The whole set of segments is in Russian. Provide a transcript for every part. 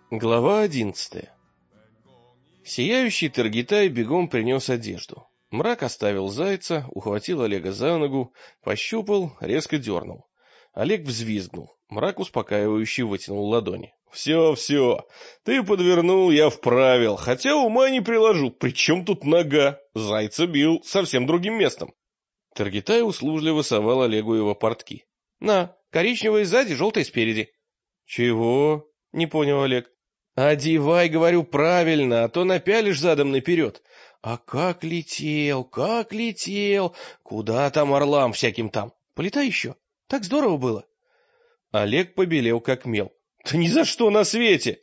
Глава 11. Сияющий Таргитай бегом принес одежду. Мрак оставил зайца, ухватил Олега за ногу, пощупал, резко дернул. Олег взвизгнул. Мрак успокаивающе вытянул ладони. «Все, все, ты подвернул, я вправил, хотя ума не приложу. При чем тут нога? Зайца бил совсем другим местом». Таргитай услужливо совал Олегу его портки. «На, коричневые сзади, желтые спереди». «Чего?» — не понял Олег. «Одевай, говорю, правильно, а то напялишь задом наперед. А как летел, куда там орлам всяким там. Полетай еще, так здорово было». Олег побелел как мел. «Да ни за что на свете!»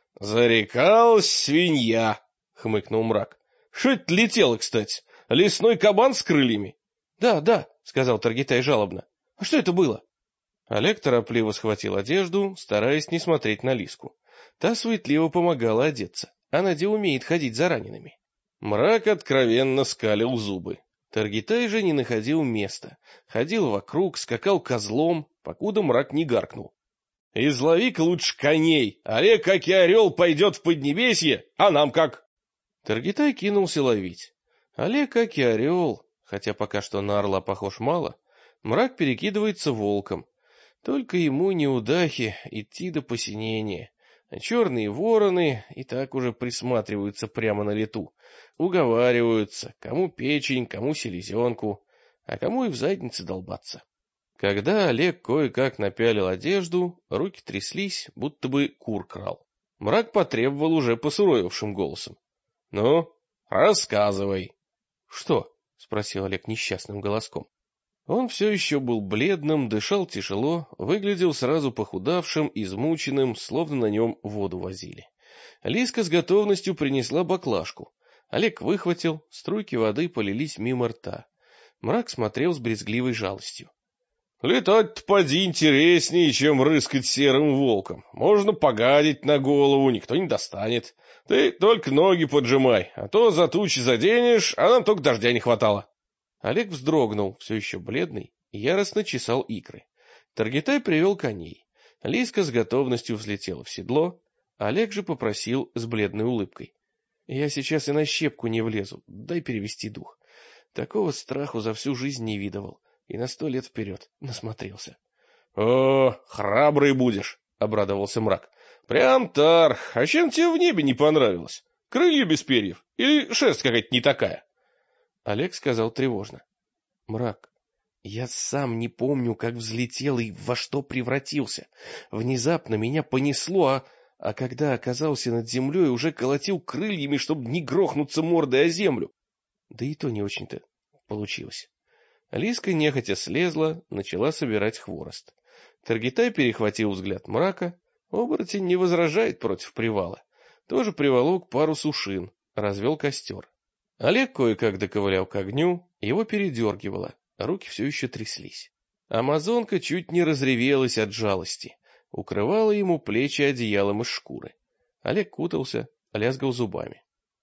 «Зарекалась свинья», — хмыкнул Мрак. «Что это летело, кстати? Лесной кабан с крыльями?» Да, — сказал Таргитай жалобно. «А что это было?» Олег торопливо схватил одежду, стараясь не смотреть на Лиску. Та суетливо помогала одеться. Она где умеет ходить за ранеными. Мрак откровенно скалил зубы. Таргитай же не находил места. Ходил вокруг, скакал козлом, покуда Мрак не гаркнул. «Излови-ка лучше коней! Олег, как и орел, пойдет в Поднебесье, а нам как?» Таргитай кинулся ловить. Олег, как и орел, хотя пока что на орла похож мало, Мрак перекидывается волком. Только ему неудахи идти до посинения. А черные вороны и так уже присматриваются прямо на лету. Уговариваются, кому печень, кому селезенку, а кому и в заднице долбаться. Когда Олег кое-как напялил одежду, руки тряслись, будто бы кур крал. Мрак потребовал уже посуровевшим голосом. — Ну, рассказывай. — Что? — спросил Олег несчастным голоском. Он все еще был бледным, дышал тяжело, выглядел сразу похудавшим, измученным, словно на нем воду возили. Лиска с готовностью принесла баклажку. Олег выхватил, струйки воды полились мимо рта. Мрак смотрел с брезгливой жалостью. — Летать-то поди интереснее, чем рыскать серым волком. Можно погадить на голову, никто не достанет. Ты только ноги поджимай, а то за тучи заденешь, а нам только дождя не хватало. Олег вздрогнул, все еще бледный, и яростно чесал икры. Таргитай привел коней. Лиска с готовностью взлетела в седло. Олег же попросил с бледной улыбкой. — Я сейчас и на щепку не влезу, дай перевести дух. Такого страху за всю жизнь не видывал, и на 100 лет вперед насмотрелся. — О, храбрый будешь, — обрадовался Мрак. — Прям тарх, а чем тебе в небе не понравилось? Крылья без перьев или шерсть какая-то не такая? Олег сказал тревожно. — Мрак, я сам не помню, как взлетел и во что превратился. Внезапно меня понесло, а когда оказался над землей, уже колотил крыльями, чтобы не грохнуться мордой о землю. Да и то не очень-то получилось. Лиска нехотя слезла, начала собирать хворост. Таргитай перехватил взгляд Мрака. Оборотень не возражает против привала. Тоже приволок пару сушин, развел костер. Олег кое-как доковылял к огню, его передергивало, руки все еще тряслись. Амазонка чуть не разревелась от жалости, укрывала ему плечи одеялом из шкуры. Олег кутался, лязгал зубами.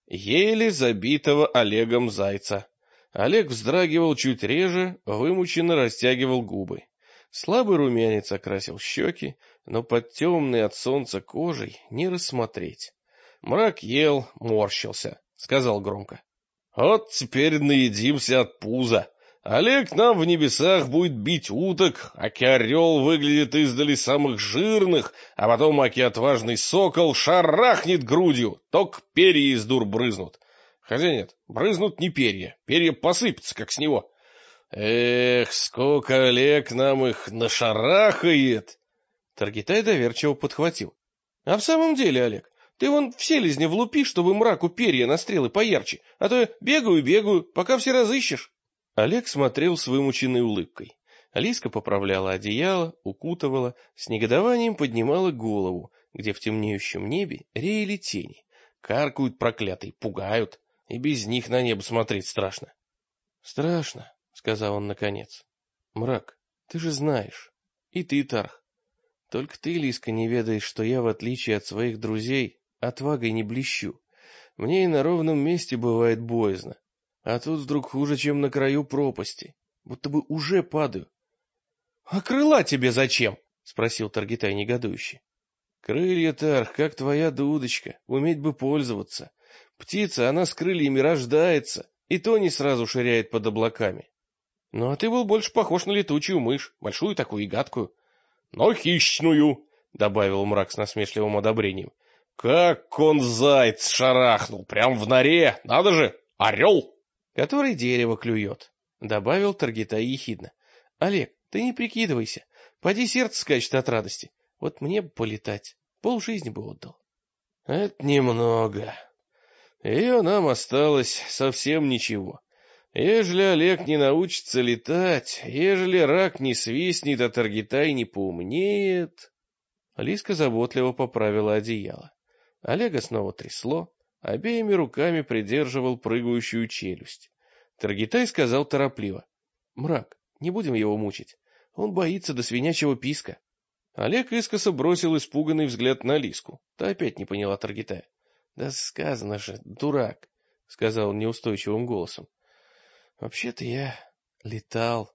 Еле забитого Олегом зайца. Олег вздрагивал чуть реже, вымученно растягивал губы. Слабый румянец окрасил щеки, но под темной от солнца кожей не рассмотреть. Мрак ел, морщился, сказал громко. Вот теперь наедимся от пуза. Олег нам в небесах будет бить уток, аки орел выглядит издали самых жирных, а потом аки отважный сокол шарахнет грудью, только перья из дур брызнут. Хотя нет, брызнут не перья, перья посыпятся, как с него. Эх, сколько Олег нам их нашарахает! Таргитай доверчиво подхватил. — А в самом деле, Олег, ты вон в селезне влупи, чтобы Мраку перья на стрелы поярче, а то я бегаю, пока все разыщешь. Олег смотрел с вымученной улыбкой. Лиска поправляла одеяло, укутывала, с негодованием поднимала голову, где в темнеющем небе реяли тени. Каркают проклятые, пугают, и без них на небо смотреть страшно. — Страшно, — сказал он наконец. — Мрак, ты же знаешь, и ты, Тарх. Только ты, Лиска, не ведаешь, что я, в отличие от своих друзей, отвагой не блещу. Мне и на ровном месте бывает боязно. А тут вдруг хуже, чем на краю пропасти. Будто бы уже падаю. — А крыла тебе зачем? — спросил Таргитай негодующе. — Крылья, Тарх, как твоя дудочка, уметь бы пользоваться. Птица, она с крыльями рождается, и то не сразу ширяет под облаками. Ну, а ты был больше похож на летучую мышь, большую такую и гадкую. — Но хищную, — добавил мрак с насмешливым одобрением. — Как он заяц шарахнул, прям в норе, надо же, орел! — Который дерево клюет, — добавил Таргитай ехидно. — Олег, ты не прикидывайся, поди сердце скачет от радости. Вот мне бы полетать, полжизни бы отдал. — Это немного. Ее нам осталось совсем ничего. Ежели Олег не научится летать, ежели рак не свистнет, а Таргитай не поумнеет... Лиска заботливо поправила одеяло. Олега снова трясло, обеими руками придерживал прыгающую челюсть. Таргитай сказал торопливо. — Мрак, не будем его мучить. Он боится до свинячьего писка. Олег искоса бросил испуганный взгляд на Лиску. Та опять не поняла Таргитая. — Да сказано же, дурак, — сказал он неустойчивым голосом. — Вообще-то я летал.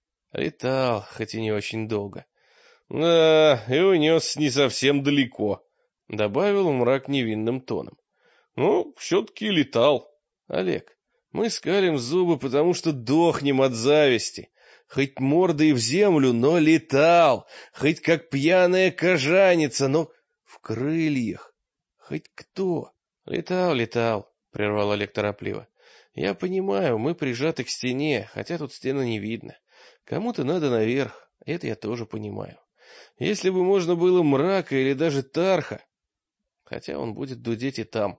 Летал, хоть и не очень долго. — Да, и унес не совсем далеко, — добавил мрак невинным тоном. — Ну, все-таки летал. — Олег, мы скалим зубы, потому что дохнем от зависти. Хоть мордой в землю, но летал. Хоть как пьяная кожаница, но в крыльях. Хоть кто? — Летал, летал, — прервал Олег торопливо. — Я понимаю, мы прижаты к стене, хотя тут стены не видно. Кому-то надо наверх, это я тоже понимаю. Если бы можно было мрака или даже Тарха, хотя он будет дудеть и там.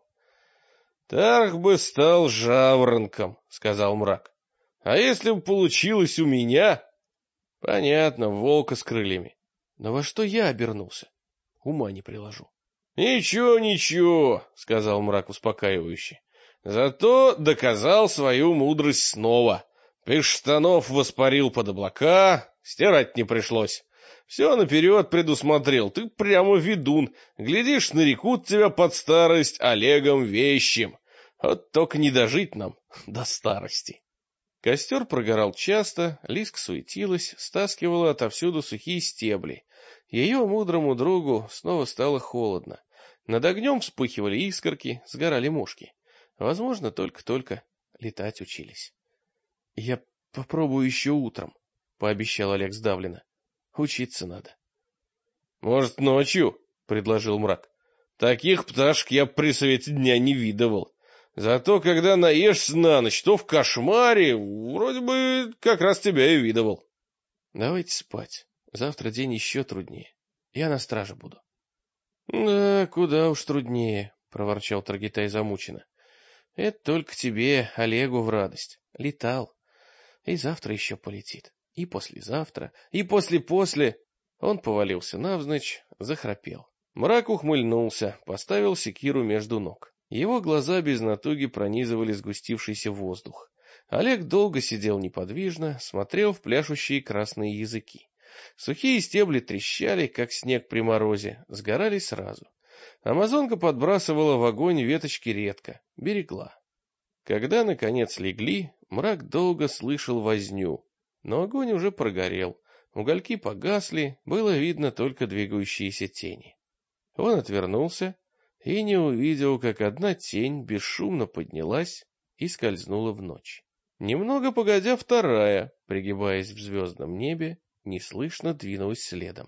— Тарх бы стал жаворонком, — сказал мрак. — А если бы получилось у меня? — Понятно, волка с крыльями. Но во что я обернулся? Ума не приложу. — Ничего, ничего, — сказал мрак успокаивающе. — Зато доказал свою мудрость снова. Без штанов воспарил под облака, стирать не пришлось. Все наперед предусмотрел, ты прямо ведун. Глядишь, нарекут тебя под старость Олегом Вещим. Вот только не дожить нам до старости. Костер прогорал часто, Лиска суетилась, стаскивала отовсюду сухие стебли. Ее мудрому другу снова стало холодно. Над огнем вспыхивали искорки, сгорали мушки. Возможно, только-только летать учились. — Я попробую еще утром, — пообещал Олег сдавленно. — Учиться надо. — Может, ночью, — предложил мрак. — Таких пташек я при свете дня не видывал. Зато, когда наешься на ночь, то в кошмаре вроде бы как раз тебя и видывал. — Давайте спать. Завтра день еще труднее. Я на страже буду. — Да, куда уж труднее, — проворчал Таргитай замученно. — Это только тебе, Олегу, в радость. Летал. И завтра еще полетит. И послезавтра, и после-после. Он повалился навзничь, захрапел. Мрак ухмыльнулся, поставил секиру между ног. Его глаза без натуги пронизывали сгустившийся воздух. Олег долго сидел неподвижно, смотрел в пляшущие красные языки. Сухие стебли трещали, как снег при морозе, сгорали сразу. Амазонка подбрасывала в огонь веточки редко, берегла. Когда, наконец, легли, мрак долго слышал возню, но огонь уже прогорел, угольки погасли, было видно только двигающиеся тени. Он отвернулся и не увидел, как одна тень бесшумно поднялась и скользнула в ночь. Немного погодя, вторая, пригибаясь в звездном небе, неслышно двинулась следом.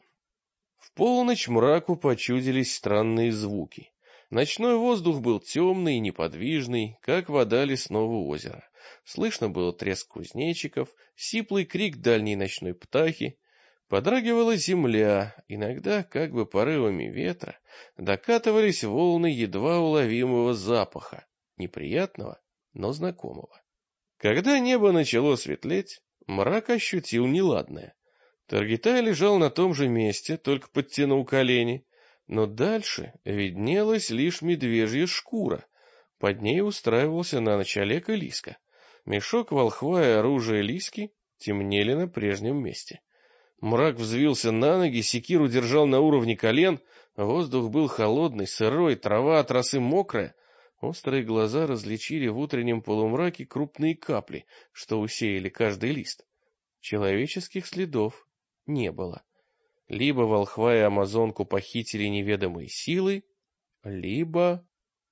В полночь мраку почудились странные звуки. Ночной воздух был темный и неподвижный, как вода лесного озера. Слышно было треск кузнечиков, сиплый крик дальней ночной птахи. Подрагивала земля, иногда, как бы порывами ветра, докатывались волны едва уловимого запаха, неприятного, но знакомого. Когда небо начало светлеть, мрак ощутил неладное. Таргитай лежал на том же месте, только подтянул колени, но дальше виднелась лишь медвежья шкура. Под ней устраивался на ночь Олег и Лиска. Мешок волхва и оружие Лиски темнели на прежнем месте. Мрак взвился на ноги, секиру держал на уровне колен, воздух был холодный, сырой, трава от росы мокрая. Острые глаза различили в утреннем полумраке крупные капли, что усеяли каждый лист. Человеческих следов не было. Либо волхва и амазонку похитили неведомые силы, либо...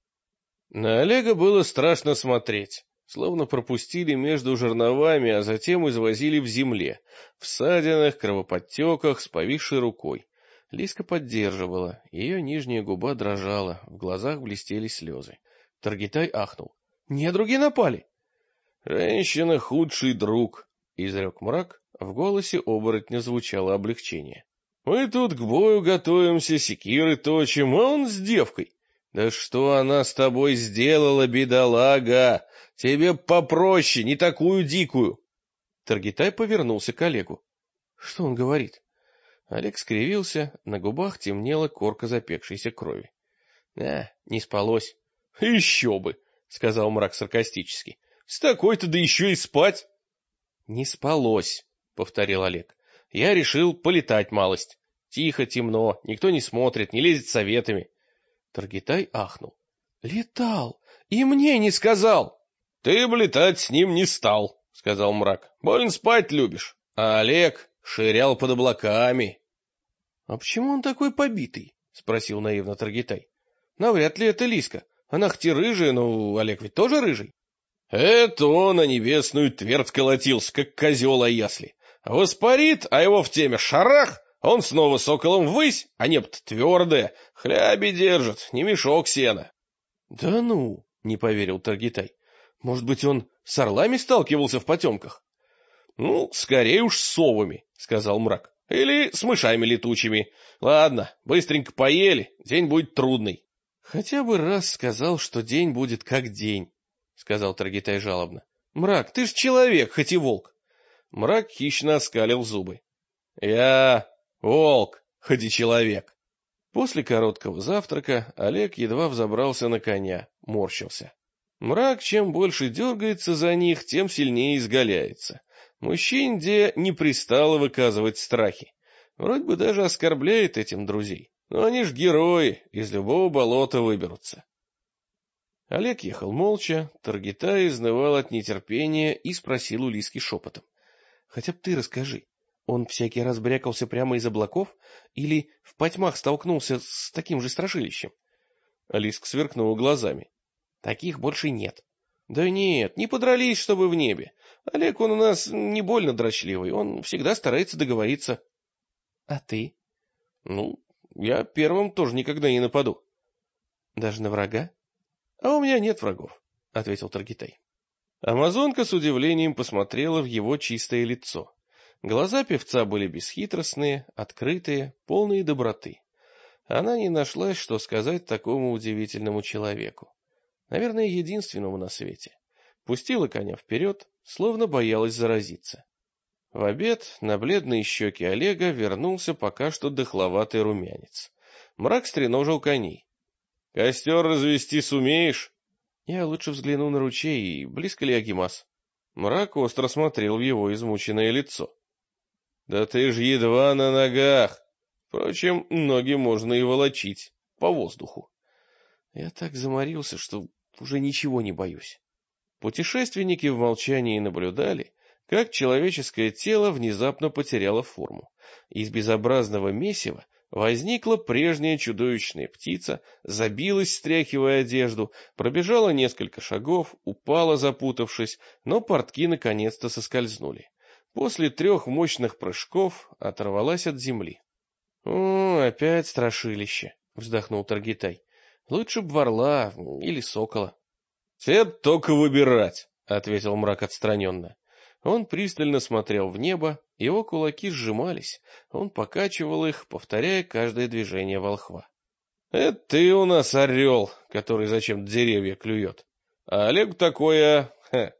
На Олега было страшно смотреть. Словно пропустили между жерновами, а затем извозили в земле, в ссадинах, кровоподтеках, с повисшей рукой. Лиска поддерживала, ее нижняя губа дрожала, в глазах блестели слезы. Таргитай ахнул. «Недруги напали!» «Женщина — худший друг», — изрек мрак, в голосе оборотня звучало облегчение. «Мы тут к бою готовимся, секиры точим, а он с девкой. Да что она с тобой сделала, бедолага? Тебе попроще, не такую дикую!» Таргитай повернулся к Олегу. «Что он говорит?» Олег скривился, на губах темнела корка запекшейся крови. Не спалось. «Еще бы!» — сказал мрак саркастически. «С такой-то да еще и спать!» «Не спалось», — повторил Олег. «Я решил полетать малость. Тихо, темно, никто не смотрит, не лезет советами». Таргитай ахнул. «Летал! И мне не сказал!» «Ты б летать с ним не стал», — сказал мрак. «Больно спать любишь. А Олег ширял под облаками». «А почему он такой побитый?» — спросил наивно Таргитай. «Навряд ли это Лиска. Она хоть и рыжая, но Олег ведь тоже рыжий». «Это он на небесную твердь колотился, как козел о ясли. Воспарит, а его в теме шарах, он снова соколом ввысь, а небо-то твердое, хляби держит, не мешок сена». «Да ну!» — не поверил Таргитай. «Может быть, он с орлами сталкивался в потемках?» «Ну, скорее уж с совами», — сказал мрак. «Или с мышами летучими. Ладно, быстренько поели, день будет трудный». «Хотя бы раз сказал, что день будет как день», — сказал Таргитай жалобно. «Мрак, ты ж человек, хоть и волк». Мрак хищно оскалил зубы. «Я волк, хоть и человек». После короткого завтрака Олег едва взобрался на коня, морщился. Мрак, чем больше дергается за них, тем сильнее изгаляется. Мужчин-де не пристало выказывать страхи. Вроде бы даже оскорбляет этим друзей. Но они ж герои, из любого болота выберутся. Олег ехал молча, Таргитай изнывал от нетерпения и спросил у Лиски шепотом. «Хотя б ты расскажи, он всякий раз брякался прямо из облаков или в потьмах столкнулся с таким же страшилищем?» Лиска сверкнула глазами. «Таких больше нет». «Да нет, не подрались, чтобы в небе. Олег, он у нас не больно дрочливый, он всегда старается договориться». «А ты?» «Ну, я первым тоже никогда не нападу». «Даже на врага?» «А у меня нет врагов», — ответил Таргитай. Амазонка с удивлением посмотрела в его чистое лицо. Глаза певца были бесхитростные, открытые, полные доброты. Она не нашлась, что сказать такому удивительному человеку. Наверное, единственному на свете. Пустила коня вперед, словно боялась заразиться. В обед на бледные щеки Олега вернулся пока что дохловатый румянец. Мрак стреножил коней. — Костер развести сумеешь? Я лучше взгляну на ручей, и близко ли Агимас. Мрак остро смотрел в его измученное лицо. — Да ты ж едва на ногах. Впрочем, ноги можно и волочить по воздуху. Я так заморился, что уже ничего не боюсь. Путешественники в молчании наблюдали, как человеческое тело внезапно потеряло форму. Из безобразного месива возникла прежняя чудовищная птица, забилась, стряхивая одежду, пробежала несколько шагов, упала, запутавшись, но портки наконец-то соскользнули. После 3 мощных прыжков оторвалась от земли. — опять страшилище, — вздохнул Таргитай. — Лучше б ворла или сокола. — Тебе только выбирать, — ответил мрак отстраненно. Он пристально смотрел в небо, его кулаки сжимались, он покачивал их, повторяя каждое движение волхва. — Это ты у нас орел, который зачем-то деревья клюет. А Олегу такое...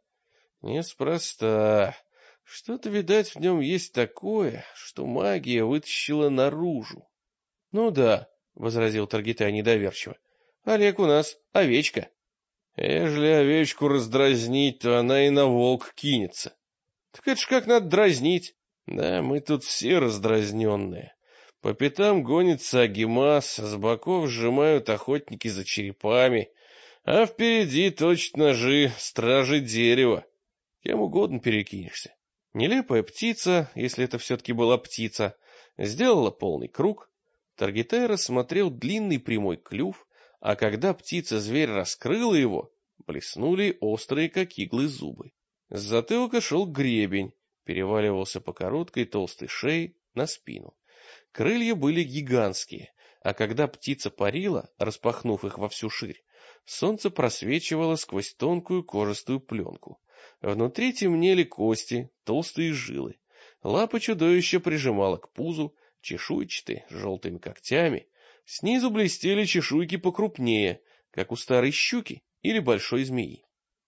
неспроста. Что-то, видать, в нем есть такое, что магия вытащила наружу. — Ну да, — возразил Таргитай недоверчиво. — Олег у нас овечка. — Ежели овечку раздразнить, то она и на волк кинется. — Так это ж как надо дразнить. Да, мы тут все раздразненные. По пятам гонится Агимас, с боков сжимают охотники за черепами, а впереди точат ножи стражи дерева. Кем угодно перекинешься. Нелепая птица, если это все-таки была птица, Сделала полный круг. Таргитай рассмотрел длинный прямой клюв, а когда птица-зверь раскрыла его, блеснули острые, как иглы, зубы. С затылка шел гребень, переваливался по короткой толстой шее на спину. Крылья были гигантские, а когда птица парила, распахнув их во всю ширь, солнце просвечивало сквозь тонкую кожистую пленку. Внутри темнели кости, толстые жилы. Лапы чудовища прижимало к пузу, чешуйчатые, с желтыми когтями. Снизу блестели чешуйки покрупнее, как у старой щуки или большой змеи.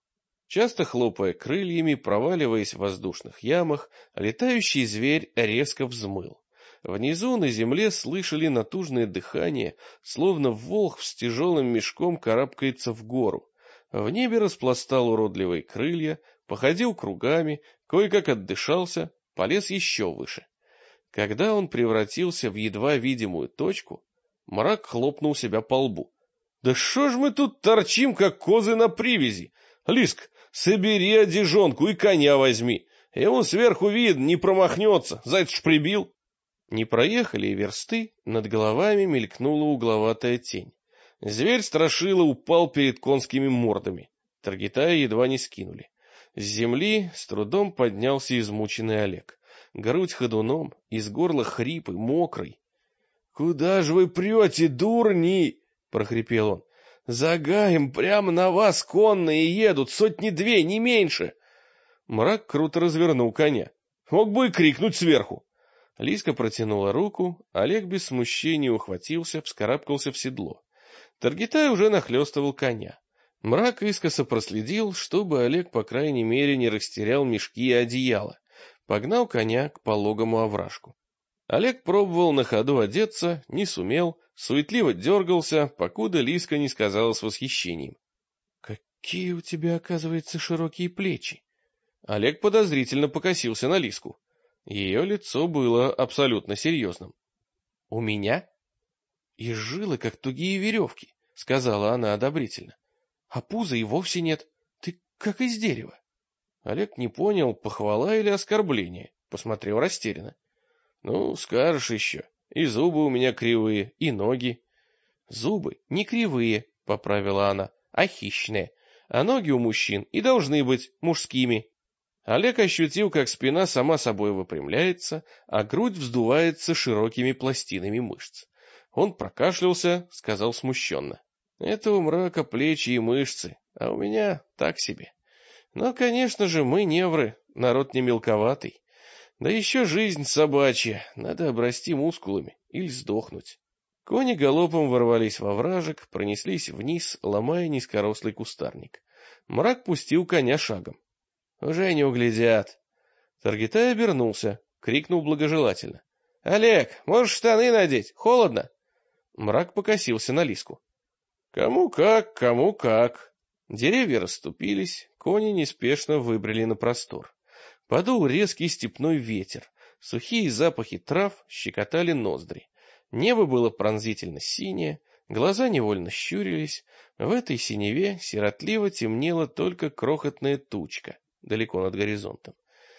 Часто хлопая крыльями, проваливаясь в воздушных ямах, летающий зверь резко взмыл. Внизу на земле слышали натужное дыхание, словно волк с тяжелым мешком карабкается в гору. В небе распластал уродливые крылья, походил кругами, кое-как отдышался, полез еще выше. Когда он превратился в едва видимую точку, Мрак хлопнул себя по лбу. — Да шо ж мы тут торчим, как козы на привязи? Лиск, собери одежонку и коня возьми. Ему сверху видно, не промахнется, зайц ж прибил. Не проехали и версты, над головами мелькнула угловатая тень. Зверь страшило упал перед конскими мордами. Таргитая едва не скинули. С земли с трудом поднялся измученный Олег. Грудь ходуном, из горла хрипы, мокрый. — Куда же вы прете, дурни? — прохрипел он. — За гаем прямо на вас конные едут, сотни-две, не меньше. Мрак круто развернул коня. Мог бы и крикнуть сверху. Лиска протянула руку, Олег без смущения ухватился, вскарабкался в седло. Таргитай уже нахлестывал коня. Мрак искоса проследил, чтобы Олег, по крайней мере, не растерял мешки и одеяло. Погнал коня к пологому овражку. Олег пробовал на ходу одеться, не сумел, суетливо дергался, покуда Лиска не сказала с восхищением. — Какие у тебя, оказывается, широкие плечи! Олег подозрительно покосился на Лиску. Ее лицо было абсолютно серьезным. — У меня? — И жилы, как тугие веревки, — сказала она одобрительно. — А пуза и вовсе нет. Ты как из дерева. Олег не понял, похвала или оскорбление, посмотрел растерянно. — Ну, скажешь еще. И зубы у меня кривые, и ноги. — Зубы не кривые, — поправила она, — а хищные. А ноги у мужчин и должны быть мужскими. Олег ощутил, как спина сама собой выпрямляется, а грудь вздувается широкими пластинами мышц. Он прокашлялся, сказал смущенно. — Это у Мрака плечи и мышцы, а у меня так себе. Но, конечно же, мы невры, народ не мелковатый. Да еще жизнь собачья, надо обрасти мускулами или сдохнуть. Кони галопом ворвались во вражек, пронеслись вниз, ломая низкорослый кустарник. Мрак пустил коня шагом. Уже не углядят. Таргитай обернулся, крикнул благожелательно. — Олег, можешь штаны надеть? Холодно? Мрак покосился на Лиску. — Кому как, кому как. Деревья расступились, кони неспешно выбрели на простор. Подул резкий степной ветер, сухие запахи трав щекотали ноздри. Небо было пронзительно синее, глаза невольно щурились. В этой синеве сиротливо темнела только крохотная тучка далеко над горизонтом.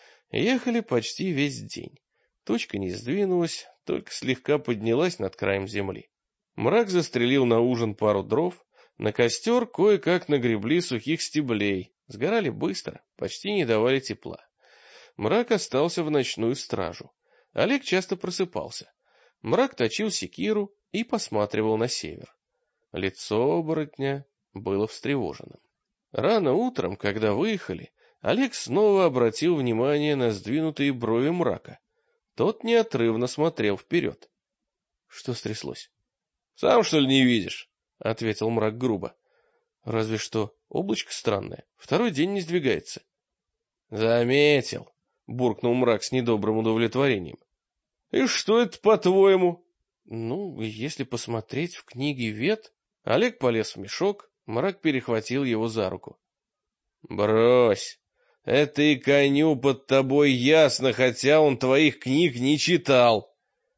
Ехали почти весь день. Тучка не сдвинулась, только слегка поднялась над краем земли. Мрак застрелил на ужин пару дров, на костер кое-как нагребли сухих стеблей, сгорали быстро, почти не давали тепла. Мрак остался в ночную стражу. Олег часто просыпался. Мрак точил секиру и посматривал на север. Лицо оборотня было встревоженным. Рано утром, когда выехали, Олег снова обратил внимание на сдвинутые брови Мрака. Тот неотрывно смотрел вперед. — Что стряслось? — Сам, что ли, не видишь? — ответил Мрак грубо. — Разве что облачко странное, второй день не сдвигается. — Заметил, — буркнул Мрак с недобрым удовлетворением. — И что это, по-твоему? — Ну, если посмотреть в книге Вет... Олег полез в мешок, Мрак перехватил его за руку. — Брось! Это и коню под тобой ясно, хотя он твоих книг не читал.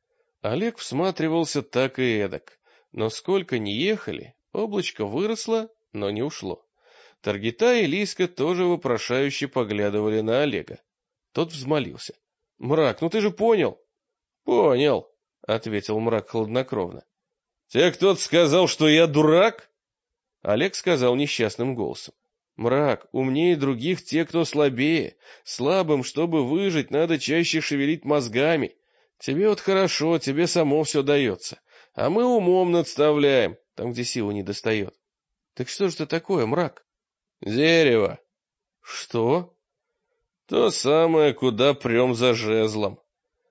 Олег всматривался так и эдак, но сколько ни ехали, облачко выросло, но не ушло. Таргитай и Лиска тоже вопрошающе поглядывали на Олега. Тот взмолился. — Мрак, ну ты же понял. — Понял, — ответил Мрак хладнокровно. — Тебе кто-то сказал, что я дурак? Олег сказал несчастным голосом. — Мрак, умнее других те, кто слабее. Слабым, чтобы выжить, надо чаще шевелить мозгами. Тебе вот хорошо, тебе само все дается. А мы умом надставляем, там, где сила не достает. — Так что же это такое, Мрак? — Дерево. — Что? — То самое, куда прем за жезлом.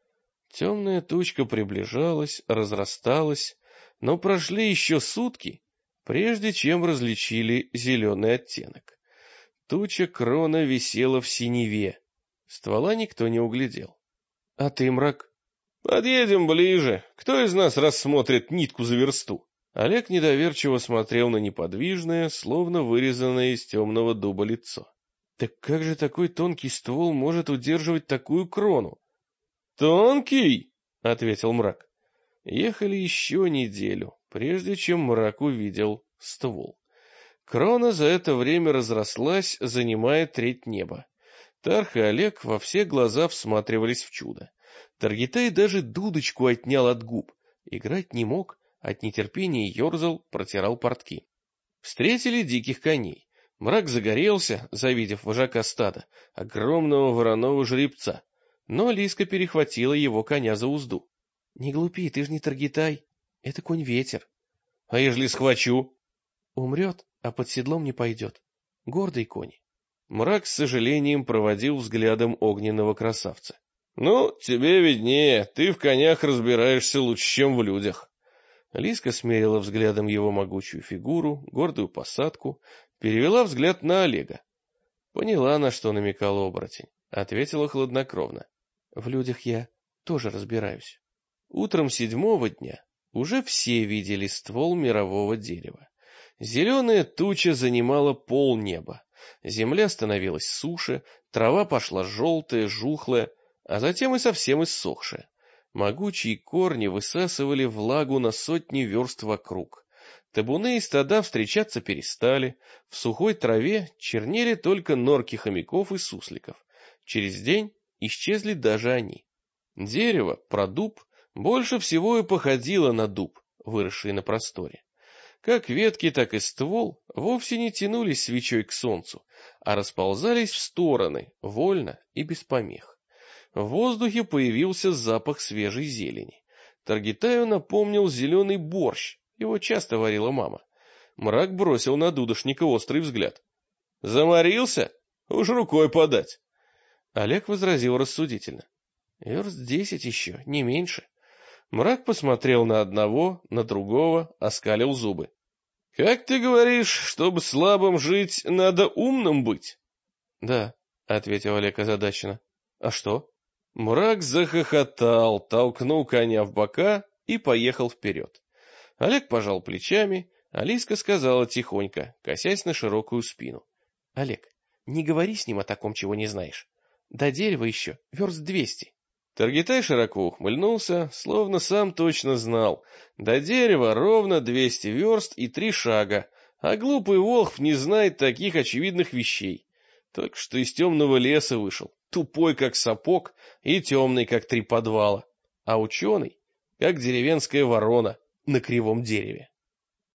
Темная тучка приближалась, разрасталась, но прошли еще сутки, прежде чем различили зеленый оттенок. Туча крона висела в синеве. Ствола никто не углядел. — А ты, Мрак? — Подъедем ближе. Кто из нас рассмотрит нитку за версту? Олег недоверчиво смотрел на неподвижное, словно вырезанное из темного дуба лицо. — Так как же такой тонкий ствол может удерживать такую крону? — Тонкий, — ответил Мрак. Ехали еще неделю, прежде чем Мрак увидел ствол. Крона за это время разрослась, занимая треть неба. Тарх и Олег во все глаза всматривались в чудо. Таргитай даже дудочку отнял от губ. Играть не мог, от нетерпения ерзал, протирал портки. Встретили диких коней. Мрак загорелся, завидев вожака стада, огромного вороного жеребца. Но Лиска перехватила его коня за узду. — Не глупи, ты ж не Таргитай. Это конь-ветер. — А ежели схвачу? — Умрет, а под седлом не пойдет. Гордый конь. Мрак с сожалением проводил взглядом огненного красавца. — Ну, тебе виднее, ты в конях разбираешься лучше, чем в людях. Лиска смерила взглядом его могучую фигуру, гордую посадку, перевела взгляд на Олега. Поняла, на что намекал оборотень. Ответила хладнокровно. В людях я тоже разбираюсь. Утром 7-го дня уже все видели ствол мирового дерева. Зеленая туча занимала полнеба. Земля становилась суше, трава пошла желтая, жухлая, а затем и совсем иссохшая. Могучие корни высасывали влагу на сотни верст вокруг. Табуны и стада встречаться перестали, в сухой траве чернели только норки хомяков и сусликов. Через день исчезли даже они. Дерево, продуб, больше всего и походило на дуб, выросший на просторе. Как ветки, так и ствол вовсе не тянулись свечой к солнцу, а расползались в стороны, вольно и без помех. В воздухе появился запах свежей зелени. Таргитаю напомнил зеленый борщ, его часто варила мама. Мрак бросил на дудошника острый взгляд. — Заморился? Уж рукой подать. Олег возразил рассудительно. — Верст 10 еще, не меньше. Мрак посмотрел на одного, на другого, оскалил зубы. — Как ты говоришь, чтобы слабым жить, надо умным быть? — Да, — ответил Олег озадаченно. — А что? Мрак захохотал, толкнул коня в бока и поехал вперед. Олег пожал плечами, а Лиска сказала тихонько, косясь на широкую спину. — Олег, не говори с ним о таком, чего не знаешь. До дерева еще верст 200. Таргитай широко ухмыльнулся, словно сам точно знал. До дерева ровно 200 верст и 3 шага, а глупый волхв не знает таких очевидных вещей. Только что из темного леса вышел, тупой как сапог и темный как 3 подвала, а ученый как деревенская ворона на кривом дереве.